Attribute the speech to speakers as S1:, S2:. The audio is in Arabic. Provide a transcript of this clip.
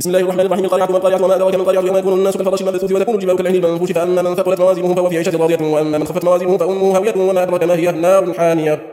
S1: بسم الله الرحمن الرحيم. القارعة ما القارعة وما أدراك ما القارعة يوم يكون الناس كالفراش المبثوث وتكون الجبال كالعهن المنفوش فأما من ثقلت موازينه فهو في عيشة راضية وأما من خفت موازينه فأمه هاوية وما أدراك ما هي نار حامية.